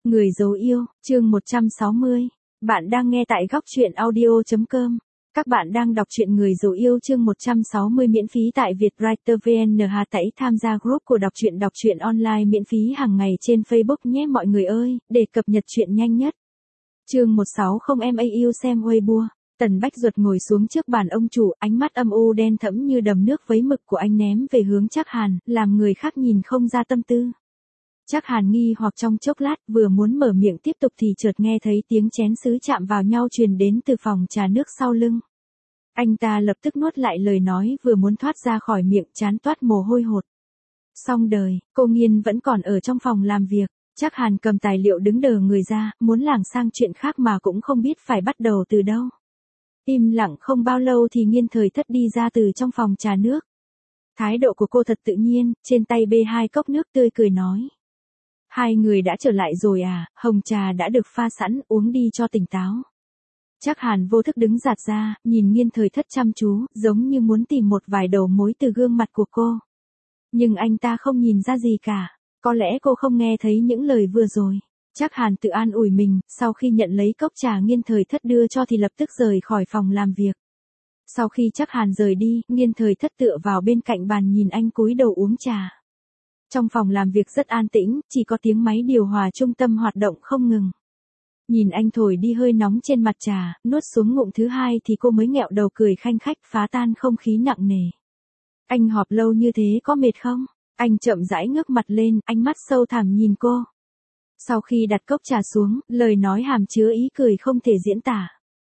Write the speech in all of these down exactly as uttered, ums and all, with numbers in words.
Người dấu yêu, chương một trăm sáu mươi. Bạn đang nghe tại góc truyện audio chấm com. Các bạn đang đọc truyện Người dấu yêu chương một trăm sáu mươi miễn phí tại Vietwriter vê en. Hãy tham gia group của đọc truyện đọc truyện online miễn phí hàng ngày trên Facebook nhé mọi người ơi, để cập nhật truyện nhanh nhất. Chương một trăm sáu mươi em yêu xem Weibo. Tần Bách Duật ngồi xuống trước bàn ông chủ, ánh mắt âm u đen thẫm như đầm nước vấy mực của anh ném về hướng Trác Hàn, làm người khác nhìn không ra tâm tư. Trác Hàn nghi hoặc trong chốc lát, vừa muốn mở miệng tiếp tục thì chợt nghe thấy tiếng chén sứ chạm vào nhau truyền đến từ phòng trà nước sau lưng. Anh ta lập tức nuốt lại lời nói vừa muốn thoát ra khỏi miệng, trán toát mồ hôi hột. Xong đời, cô Nghiên vẫn còn ở trong phòng làm việc. Trác Hàn cầm tài liệu đứng đờ người ra, muốn lảng sang chuyện khác mà cũng không biết phải bắt đầu từ đâu. Im lặng không bao lâu thì Nghiên Thời Thất đi ra từ trong phòng trà nước. Thái độ của cô thật tự nhiên, trên tay bê hai cốc nước tươi cười nói. Hai người đã trở lại rồi à, hồng trà đã được pha sẵn, uống đi cho tỉnh táo. Trác Hàn vô thức đứng giạt ra, nhìn Nghiên Thời Thất chăm chú, giống như muốn tìm một vài đầu mối từ gương mặt của cô. Nhưng anh ta không nhìn ra gì cả, có lẽ cô không nghe thấy những lời vừa rồi. Trác Hàn tự an ủi mình, sau khi nhận lấy cốc trà Nghiên Thời Thất đưa cho thì lập tức rời khỏi phòng làm việc. Sau khi Trác Hàn rời đi, Nghiên Thời Thất tựa vào bên cạnh bàn nhìn anh cúi đầu uống trà. Trong phòng làm việc rất an tĩnh, chỉ có tiếng máy điều hòa trung tâm hoạt động không ngừng. Nhìn anh thổi đi hơi nóng trên mặt trà, nuốt xuống ngụm thứ hai thì cô mới nghẹo đầu cười khanh khách phá tan không khí nặng nề. Anh họp lâu như thế có mệt không? Anh chậm rãi ngước mặt lên, ánh mắt sâu thẳm nhìn cô. Sau khi đặt cốc trà xuống, lời nói hàm chứa ý cười không thể diễn tả.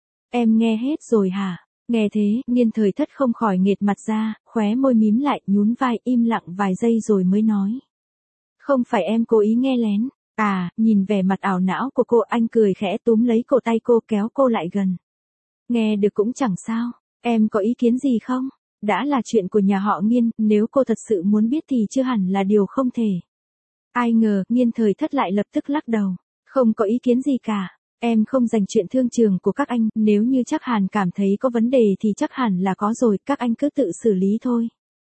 Em nghe hết rồi hả? Nghe thế, Nghiên Thời Thất không khỏi nghệt mặt ra, khóe môi mím lại, nhún vai im lặng vài giây rồi mới nói. Không phải em cố ý nghe lén. À, nhìn vẻ mặt ảo não của cô, anh cười khẽ túm lấy cổ tay cô kéo cô lại gần. Nghe được cũng chẳng sao, em có ý kiến gì không? Đã là chuyện của nhà họ Nghiên, nếu cô thật sự muốn biết thì chưa hẳn là điều không thể. Ai ngờ, Nghiên Thời Thất lại lập tức lắc đầu. Không có ý kiến gì cả. Em không dành chuyện thương trường của các anh, nếu như Trác Hàn cảm thấy có vấn đề thì chắc hẳn là có rồi, các anh cứ tự xử lý thôi.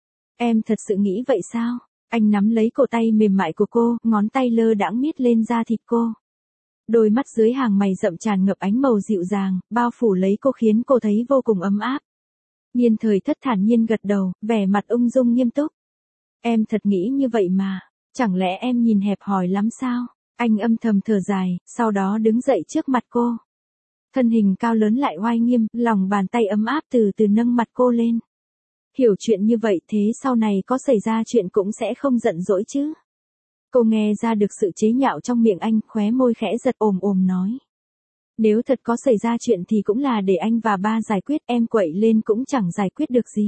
Em thật sự nghĩ vậy sao? Anh nắm lấy cổ tay mềm mại của cô, ngón tay lơ đãng miết lên da thịt cô. Đôi mắt dưới hàng mày rậm tràn ngập ánh màu dịu dàng, bao phủ lấy cô khiến cô thấy vô cùng ấm áp. Nghiên Thời Thất thản nhiên gật đầu, vẻ mặt ung dung nghiêm túc. Em thật nghĩ như vậy mà, chẳng lẽ em nhìn hẹp hòi lắm sao? Anh âm thầm thở dài, sau đó đứng dậy trước mặt cô. Thân hình cao lớn lại oai nghiêm, lòng bàn tay ấm áp từ từ nâng mặt cô lên. Hiểu chuyện như vậy thế sau này có xảy ra chuyện cũng sẽ không giận dỗi chứ. Cô nghe ra được sự chế nhạo trong miệng anh, khóe môi khẽ giật ồm ồm nói. Nếu thật có xảy ra chuyện thì cũng là để anh và ba giải quyết, em quậy lên cũng chẳng giải quyết được gì.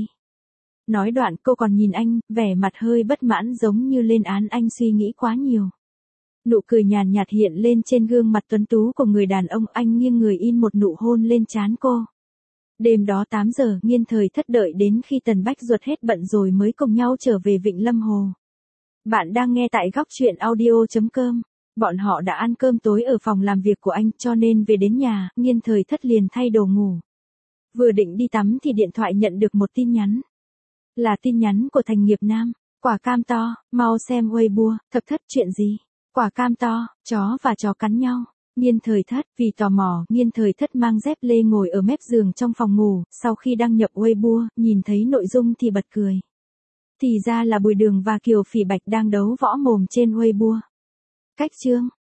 Nói đoạn cô còn nhìn anh, vẻ mặt hơi bất mãn giống như lên án anh suy nghĩ quá nhiều. Nụ cười nhàn nhạt hiện lên trên gương mặt tuấn tú của người đàn ông, anh nghiêng người in một nụ hôn lên trán cô. Đêm đó tám giờ, Nghiên Thời Thất đợi đến khi Tần Bách Duật hết bận rồi mới cùng nhau trở về Vịnh Lâm Hồ. Bạn đang nghe tại góc truyện audio chấm com. Bọn họ đã ăn cơm tối ở phòng làm việc của anh cho nên về đến nhà, Nghiên Thời Thất liền thay đồ ngủ. Vừa định đi tắm thì điện thoại nhận được một tin nhắn. Là tin nhắn của Thành Nghiệp Nam. Quả cam to, mau xem Weibo, Thập Thất chuyện gì? Quả cam to, chó và chó cắn nhau. Nghiên Thời Thất, vì tò mò, Nghiên Thời Thất mang dép lê ngồi ở mép giường trong phòng ngủ, sau khi đăng nhập Weibo, nhìn thấy nội dung thì bật cười. Thì ra là Bùi Đường và Kiều Phỉ Bạch đang đấu võ mồm trên Weibo. Cách chương.